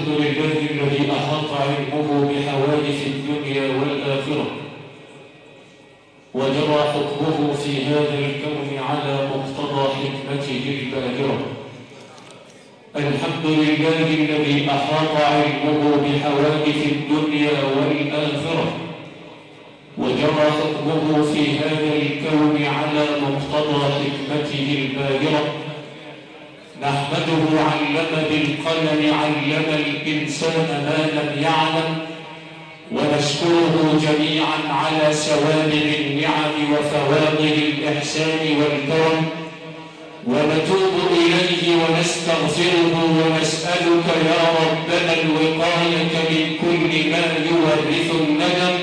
الحمد لله الذي أحاط علمه بحوادث الدنيا والآخرة وجرى حكمه في هذا الكون على مقتضى حكمته الباهرة. الحمد لله الذي أحاط علمه بحوادث الدنيا والآخرة وجرى حكمه في هذا الكون على مقتضى حكمته الباهرة. نحمده علم بالقلم علم الإنسان ما لم يعلم، ونشكره جميعا على سوابغ النعم وفواضل الإحسان والكرم، ونتوب إليه ونستغفره ونسألك يا ربنا الوقاية من كل ما يورث الندم.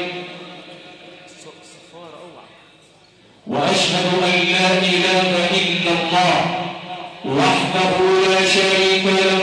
وأشهد أن لا إله إلا الله وحده لا شريك له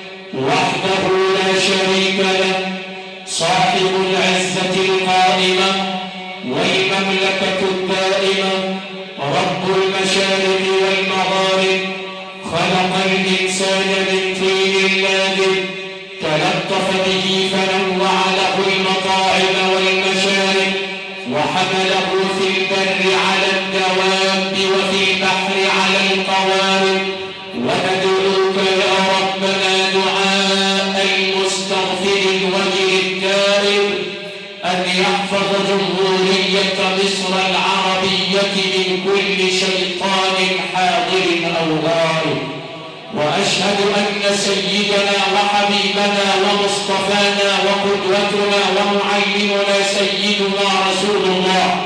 صاحب العزة القائمة والمملكة الدائمة، رب المشارق والمغارب، خلق الإنسان من طين لازم، تلطف به فنوع له المطاعم والمشارب، وحمله في البر على الدواب وفي البحر على القوارب. وندعوك يا ربنا دعاء المستغفر الوجه التائب أن يحفظ جمهورية مصر العربية من كل شيطان حاضر أو غائب. وأشهد أن سيدنا وحبيبنا ومصطفانا وقدوتنا ومعلمنا سيدنا رسول الله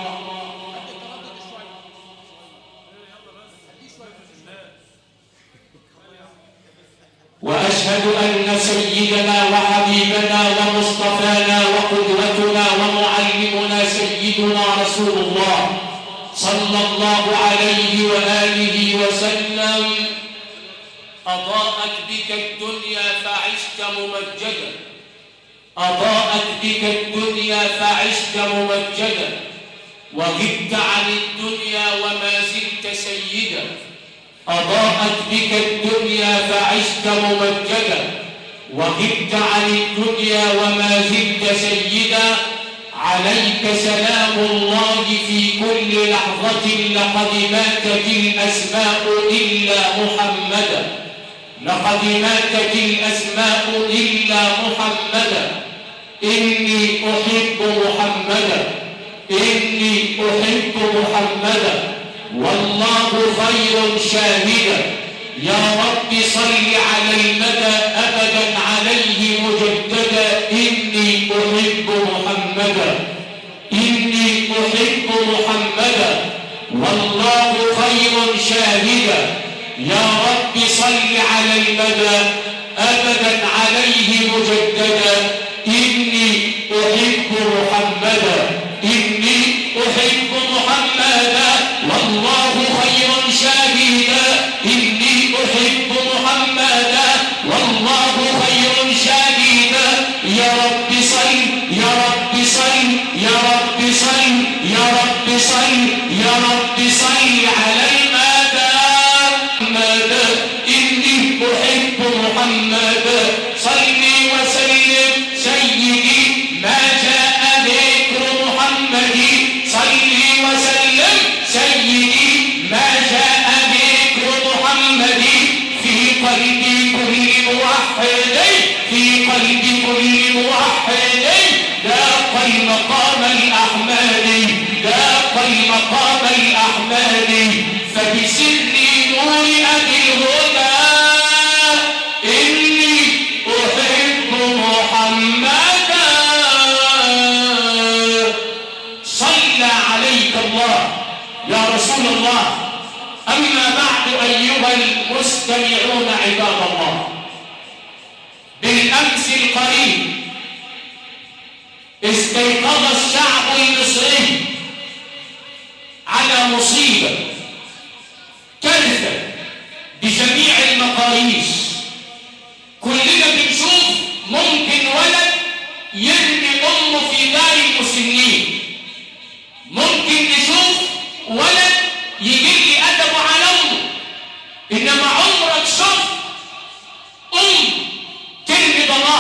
وأشهد أن سيدنا وحبيبنا ومصطفانا وقدوتنا ومعلمنا سيدنا رسول الله صلى الله عليه وآله وسلم أضاءت بك الدنيا فعشت ممجدا، أضاءت بك الدنيا فعشت ممجدا، وغبت عن الدنيا وما زلت سيدا. أضاءت بك الدنيا فعشت ممجدا، وغبت عن الدنيا وما زلت سيدا. عليك سلام الله في كل لحظة، لقد ماتت الأسماء إلا محمدا، لقد ماتت الأسماء إلا محمدا. إني أحب محمدا، إني أحب محمدا، والله خير شاهدا. يا رب صل على المدى أبدا عليه مجددا. إني أحب محمدا، إني أحب محمدا، والله خير شاهدا. يا رب صل على المدى أبدا عليه مجددا. إني أحب محمدا، إني أحب محمدا، والله خير شاهدا. إني أحب محمدا، والله خير شاهدا. يا رب صل، يا رب صل، يا رب صل، يا رب صل، يا رب صل على المدى. إني أحب محمدا، صلي وسلم سيدي ما جاء ذكر محمد، صلي وسلم سيدي ما جاء ذكر محمد. في قلب كل موحد، في قلب كل موحد ذاق المقام الأحمدي، ذاق المقام الأحمدي. فبسر نور أبي الهدى إني أحب محمدا. صلى عليك الله يا رسول الله. أما بعد أيها المستمعون عباد الله، بالأمس القريب استيقظ الشعب المصري على مصيبة، كارثة بجميع المقاييس. كلنا بنشوف ممكن ولد يرمي أمه في دار المسنين، ممكن نشوف ولد يجي أدبه على أمه، إنما عمرك شفت أم ترمي ضمائر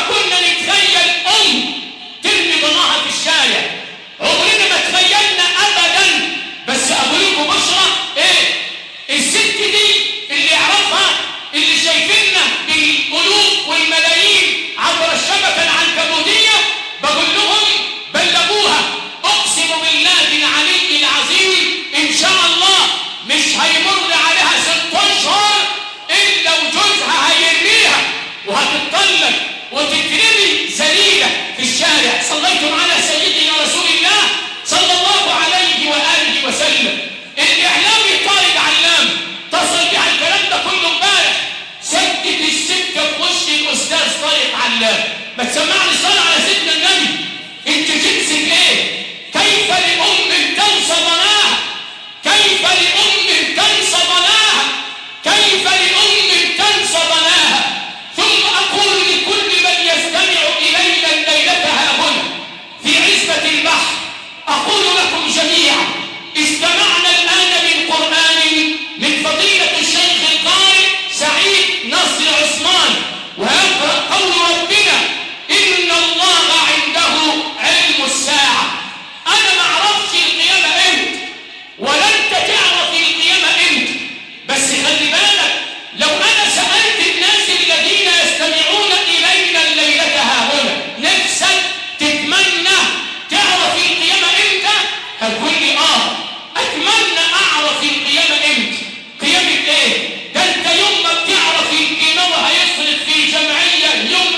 كنا نتخيل ترمي ضناها في الشارع، عمرنا ما تخيلنا ابدا. بس اقول لكم بشرى الست دي اللي يعرفها، اللي شايفيننا بالالوف والملايين عبر الشبكه العنكبوتيه، بقول لهم بلغوها، اقسم بالله العلي العظيم ان شاء الله مش هيمر عليها 6 اشهر الا وجوزها هيرميها وهتتطلق وتترمي ذليله في الشارع. صليتم على سيدنا رسول الله صلى الله عليه واله وسلم. الاعلامي طارق علام اتصل بها الكلام ده كله امبارح، سدت السكه في وش الاستاذ طارق علام. ما تسمعني الصلاه على سيدنا النبي. انت جنسك ايه؟ كيف لام تنسى ضناها؟ كيف لام تنسى ضناها؟ كيف لام تنسى ضناها؟ ثم اقول لكل من يستمع الينا الليله ها هنا في عزبه البحر، اقول لكم جميعا استمعنا الان من قران من فضيله الشيخ القارئ سعيد نصر عثمان، ويقرا قول ربنا ان الله عنده علم الساعه. انا ما اعرفش القيامه امتى ولا انت تعرف القيامه امتى، بس خلي بالك لو انا سالت الناس الذين يستمعون الينا الليله ها هنا نفسك تتمنى تعرف القيامه امتى، هتقول لي اتمنى اعرف القيامه امتى. قيامه ايه؟ ده انت يوم ما بتعرف القيامه هيصرف في جمعيه، يوم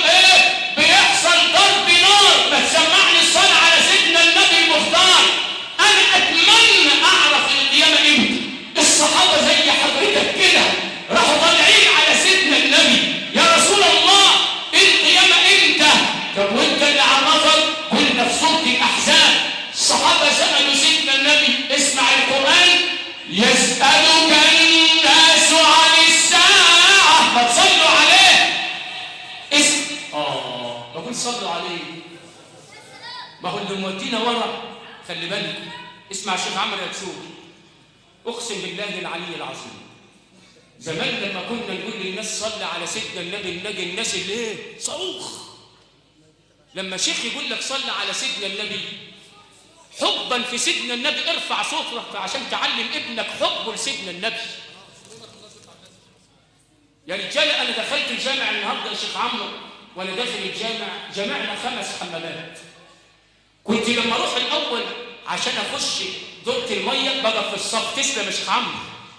بيحصل ضرب نار. ما تسمعني الصلاه على سيدنا النبي المختار. انا اتمنى اعرف القيامه امتى. الصحابه زي حضرتك كده راحوا طالعين على سيدنا النبي، يا رسول الله القيامه امتى؟ طب وانت اللي عرفك؟ قلنا في سوره الاحزاب الصحابه سالوا سيدنا النبي، اسمع القران، يسالك الناس عن الساعه، ما تصلوا عليه. بقول صلوا عليه. ما هو اللي مودينا ورا خلي بالك. اسمع الشيخ عمرو يكسوب، اقسم بالله العلي العظيم زمان لما كنا نقول للناس صلي على سيدنا النبي نلاقي الناس اللي صاروخ. لما شيخ يقول لك صلي على سيدنا النبي حبا في سيدنا النبي ارفع صوتك عشان تعلم ابنك حبه لسيدنا النبي. يا رجاله انا دخلت الجامع النهارده يا شيخ عمرو، وانا داخل الجامع جمعنا 5 حمامات. كنت لما اروح الاول عشان اخش دورة الميه بقى في الصف. تسلم يا شيخ عمرو،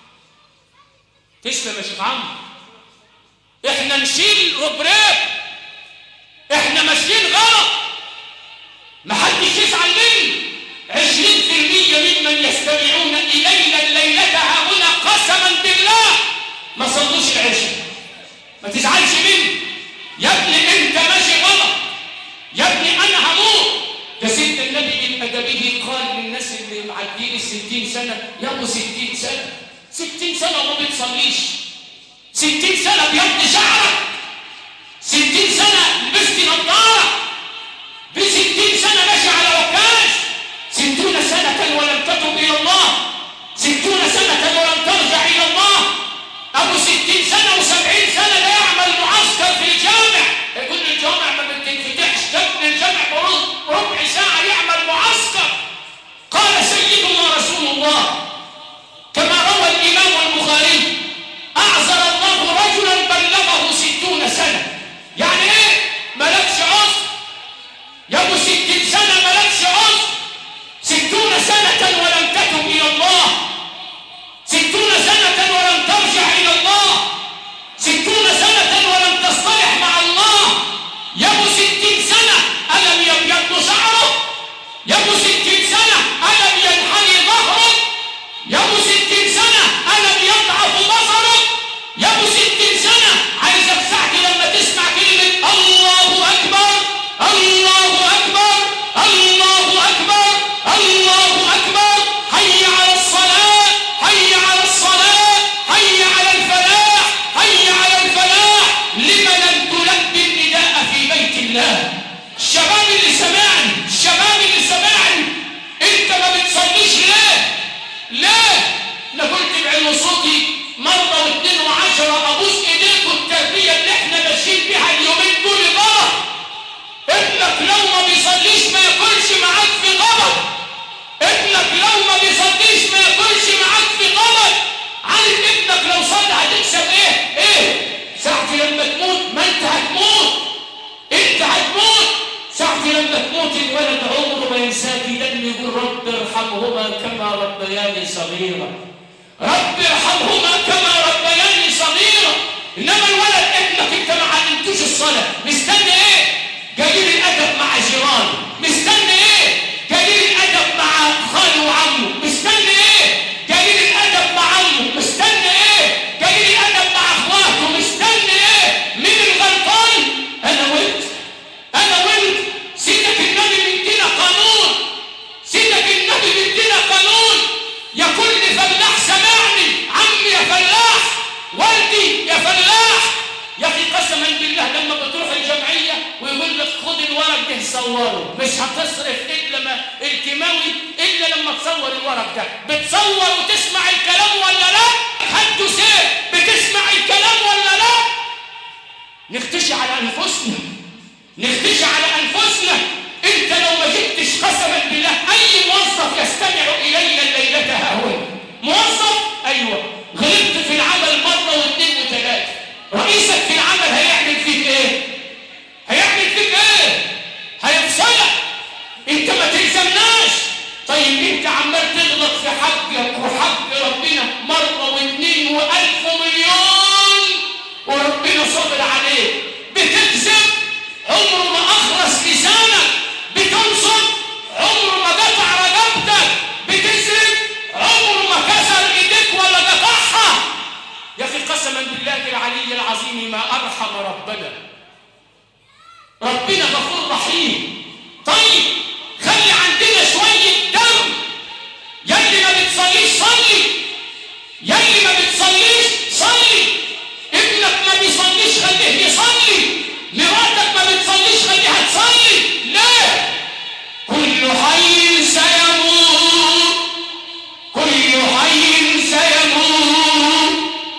تسلم يا شيخ عمرو. احنا نشيل ربراب، احنا ماشيين غلط، محدش يزعل مني. 20% ممن يستمعون الينا الليله ها هنا قسما بالله ما صلوش العشاء. ما تزعلش مني يا ابني، انت ماشي غلط يا ابني، انا هموت. ده سيدنا النبي من ادبه قال للناس اللي معديين 60 سنه، يا ابو 60 سنه 60 سنه وما بتصليش، 60 سنه بيض شعرك، 60 سنه لبست نظاره، ب 60 سنه ماشي على وكاش، 60 سنه ولم تتب الى الله، 60 سنه ولم ترجع الى الله. ابو 60 سنه و70 سنه لا يعمل معسكر في الجامع. يقول الجامع ما بتنفتحش، تبني الجامع بربع ساعه يعمل معسكر. قال سيدنا رسول الله كما روى الامام البخاري، اعذر الله رجلا بلغه 60 ما بيصليش ما ياكلش معاك في غلط. عارف ابنك لو صلى هتكسب ايه؟ ساعتي لما تموت ما انت هتموت، انت هتموت. ساعتي لما تموت الولد عمره ما ينساك، لأنه يقول رب ارحمهما كما ربياني صغيرا، رب ارحمهما كما ربياني صغيرا. انما الولد ابنك انت ما علمتوش الصلاه، مستني ايه؟ قليل الادب مع جيرانه، مستني ايه؟ قليل الادب مع خاله وعمه، مستني ايه؟ قليل الادب مع عمه، مستني ايه؟ قليل الادب مع اخواته، مستني ايه؟ مين الغلطان؟ انا وانت، انا وانت. سيدك النبي مدينا قانون، سيدك النبي مدينا قانون. يا كل فلاح سمعني، عمي يا فلاح، والدي يا فلاح. يا اخي قسما بالله لما بتروح الجمعيه ويقول لك خد الورق ده صوره، مش هتصرف الا ما الكيماوي الا لما تصور الورق ده. بتصور وتسمع الكلام ولا لا؟ هدوا سيف، بتسمع الكلام ولا لا؟ نختشي على انفسنا، نختشي على انفسنا. انت لو ما جبتش قسما بالله اي موظف يستمع الينا الليله هاهنا، موظف ايوه غلطت في العمل مره واثنين وثلاثه، رئيسك في العمل هيعمل فيك ايه؟ هيعمل فيك ايه؟ هيفصلك. انت ما تلزمناش. طيب انت عمال تغلط في حقك وحق ربنا مره واثنين والف مليون وربنا صبر عليك. بتكذب عمره ما اخرس لسانك، بتنصب عمره ما قطع رقبتك، بتسرق عمره ما كسر ايديك ولا قطعها. يا اخي قسما بالله العلي العظيم ما ارحم ربنا، ربنا غفور رحيم. طيب خلي عندنا شويه دم. يلي ما بتصليش صلي، يلي ما بتصليش صلي. ابنك ما بيصليش خليه يصلي، مراتك ما بتصليش خليها تصلي. لا، كل حي سيموت، كل حي سيموت،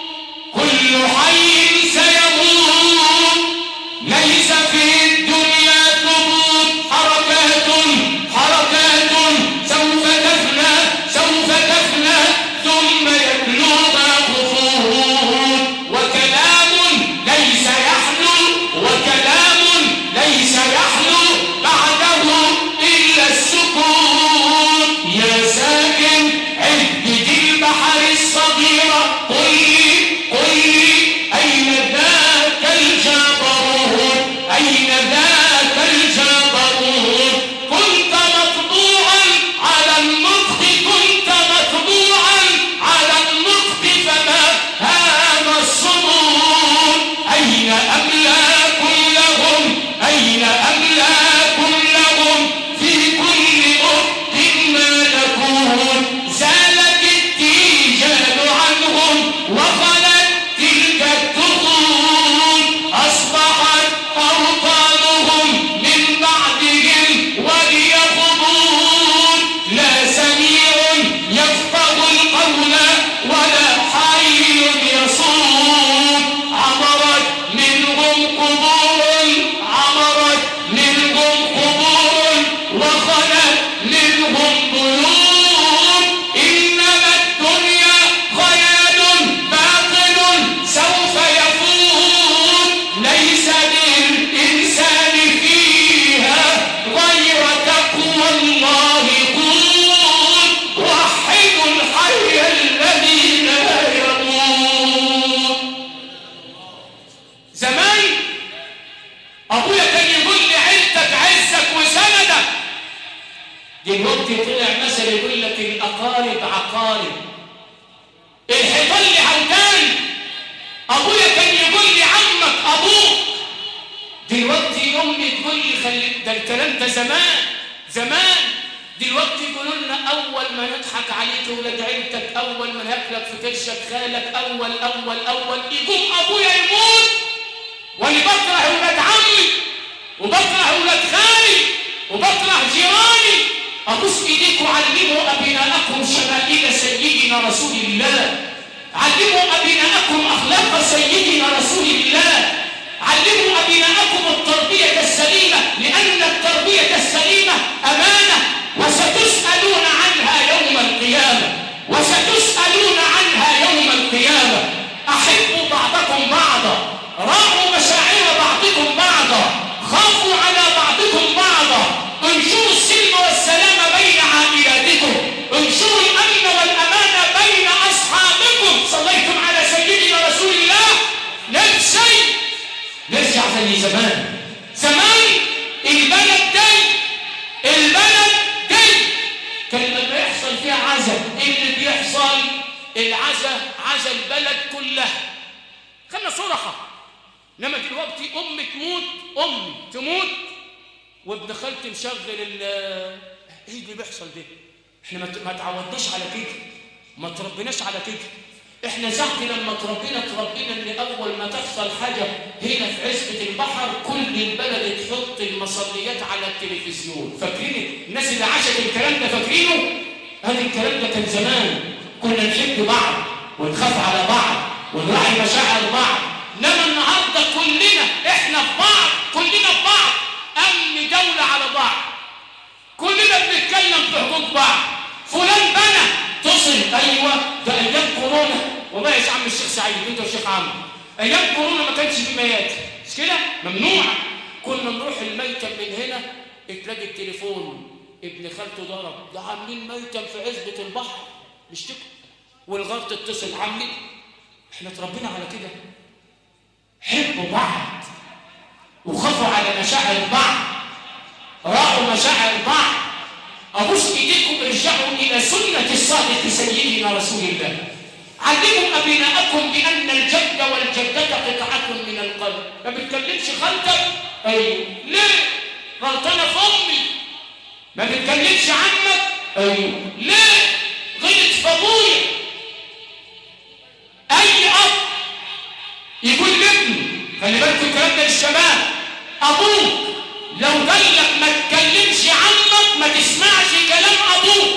كل حي سيموت. ليس في الدنيا ثبوت، حركات حركات سوف تفنى، سوف تفنى ثم يبلغها خفوت. وكلام ليس يحلو، وكلام ليس يحلو بعده إلا السكوت. يا ساكن عدة البحر الصغيرة قل لي، قل لي أين ذاك الجبروت، أين ذاك الجبروت. كنت مطبوعا على النطق، كنت مطبوعا على النطق فما هام الصمود. أين أملاك لهم، أين أملاك لهم في كل أرض ملكوت. زالت التيجان عنهم وخلت تلك الدخول. أصبحت أوطانهم من بعدهم وهي قبور. لا سميع يفقه القول ولا حي يصوم. عمرت منهم قبور، عمرت منهم قبور وخلت منهم بيوت. إنما الدنيا خيال باطل سوف يفوت. ليس للإنسان فيها غير تقوى الله قوت. وحدوا الحي الذي لا يموت. زمان ابويا كان يقول لي عيلتك عزك وسندك. دلوقتي طلع مثل يقول لك الاقارب عقارب، الحيطان لعودان. ابويا كان يقول لي عمك ابوك، دلوقتي امي تقول لي خلي ده الكلام ده زمان زمان. دلوقتي يقولوا لنا اول ما نضحك عليك ولاد عيلتك، اول ما ناكلك في كرشك خالك، اول يقوم ابويا يموت. وانا بكره ولاد عمي وبكره ولاد خالي وبكره جيراني. ابوس ايديكم علموا ابناءكم شمائل سيدنا رسول الله، علموا ابناءكم اخلاق سيدنا رسول الله، علموا ابناءكم التربيه السليمه، لان التربيه السليمه امانه وستسالون عنها يوم القيامه. تبغوا على بعضكم بعضا، انشروا السلم والسلام بين عائلاتكم، انشروا الأمن والأمان بين أصحابكم. صليتم على سيدنا رسول الله. نرجع زي زمان. البلد دي كان لما يحصل فيها عزا، اللي بيحصل عزا البلد كلها. خلنا صراحة. لما دلوقتي أمي تموت وابن خالتي مشغل ايه اللي بيحصل ده؟ احنا ما تعودناش على كده، ما تربيناش على كده. احنا ساعة لما تربينا ان اول ما تحصل حاجة هنا في عزبة البحر كل البلد تحط المصليات على التلفزيون. فاكرين الناس اللي عاشت الكلام ده؟ فاكرينه؟ هذا الكلام ده كان زمان. كنا نحب بعض ونخاف على بعض ونراعي مشاعر بعض. انما النهارده احنا في بعض، كلنا في بعض، امن دولة على بعض، كلنا بنتكلم في حقوق بعض. فلان بنى تصل، ايوه ده ايام كورونا. والله يا عم الشيخ سعيد انت والشيخ عمرو، ايام كورونا ما كانش في ميات، مش كده؟ ممنوع. كنا نروح الميتم من هنا تلاقي التليفون ابن خالته ضرب، ده عاملين ميتم في عزبة البحر بيشتكوا، والغار تتصل عاملين. احنا اتربينا على كده. حبوا بعض وخافوا على مشاعر بعض، راعوا مشاعر بعض. ابوس ايديكم ارجعوا الى سنة الصادق سيدنا رسول الله. علموا ابناءكم بان الجد والجدة قطعة من القلب. ما بتكلمش خالتك؟ ايوه. ليه؟ غلطانة في امي. ما بتكلمش عنك؟ ايوه. ليه؟ غلط في ابويا. اي اب يقول لابنه، خلي بالكم الكلام ده للشباب، ابوك لو قال لك ما تكلمش عنك ما تسمعش كلام ابوك،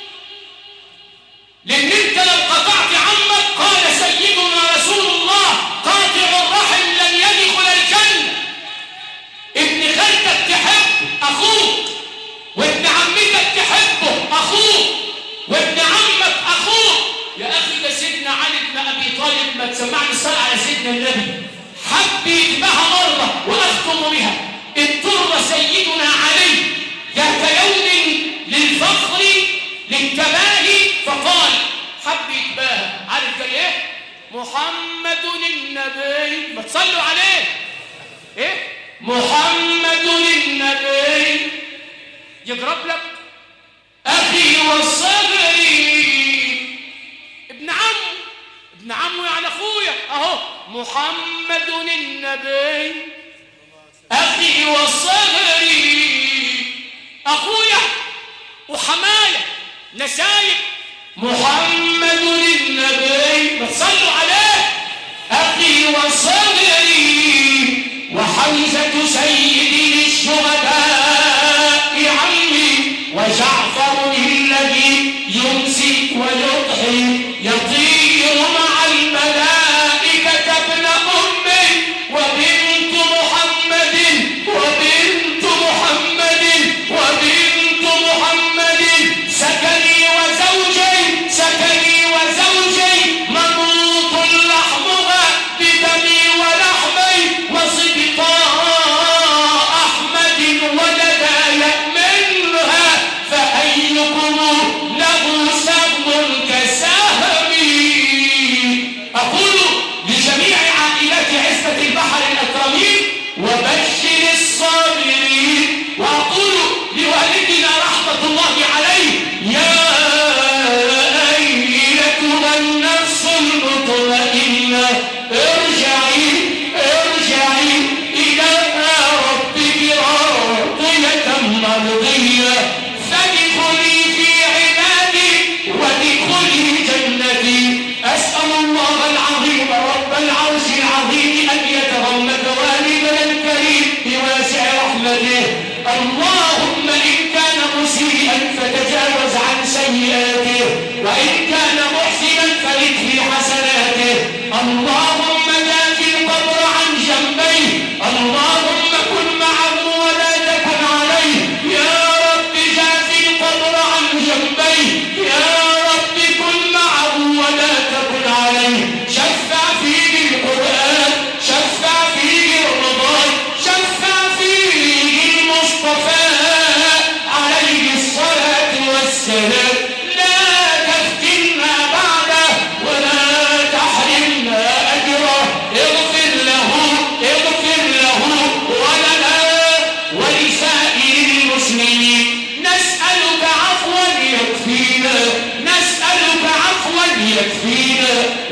لان انت لو قطعت عنك قال سيدنا رسول الله قاطع الرحم لن يدخل الجنة. ابن خالتك تحب اخوك، وابن عمتك تحبه اخوك، وابن عمك اخوك. يا اخي ده سيدنا علي بن ابي طالب، ما تسمعني الصلاة على سيدنا النبي، حب يتباهى مرة واختم بها. اضطر سيدنا علي ذات يوم للفخر للتباهي فقال، حب يتباهى، عارف قال ايه؟ محمد النبي. ما تصلوا عليه. ايه؟ محمد النبي. يقرب لك اخي والصغري، ابن عمه يعني اخويا اهو. محمد النبي اخي والصغري، اخويا وحماية نسايب. محمد النبي. بتصلوا عليه. اخي والصغري وحمزة سيدي للشهداء عمي، وجعفر الذي يمسك ويضحي يطير مع الملائكة ابن أمي، وبنت محمد وبنت محمد وبنت محمد سكني وزوجي منوط لحمها بدمي ولحمي، وصدقاء أحمد ولداي منها، فأيكم له سهم كسهم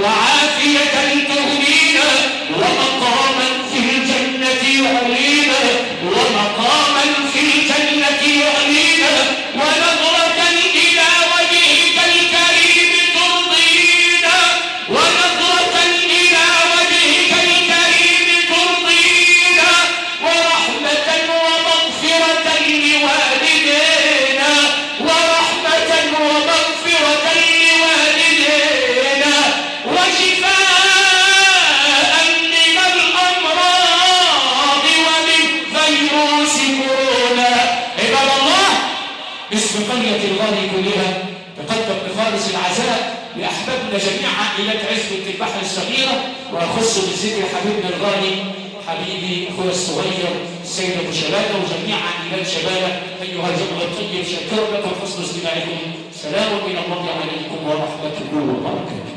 وعافية تهدينا ومقاما في الجنة يعلينا ومقاما في الجنة يعلينا ونظرة إلى وجهك الكريم ترضينا ونظرة إلى وجهك الكريم ترضينا ورحمة ومغفرة لوالدينا ورحمة ومغفرة لوالدينا وشفاء من الأمراض ومن فيروس كورونا. عباد الله، باسم قرية الغالي كلها تقدم بخالص العزاء لأحبابنا جميع عائلات عزبة البحر الصغيرة، وأخص بالذكر حبيبنا الغالي حبيبي أخويا الصغير السيد أبو شبابة وجميع عائلات شبابة. أيها الجمع الطيب، شكر لكم حسن استماعكم. سلام من الله عليكم ورحمة الله وبركاته.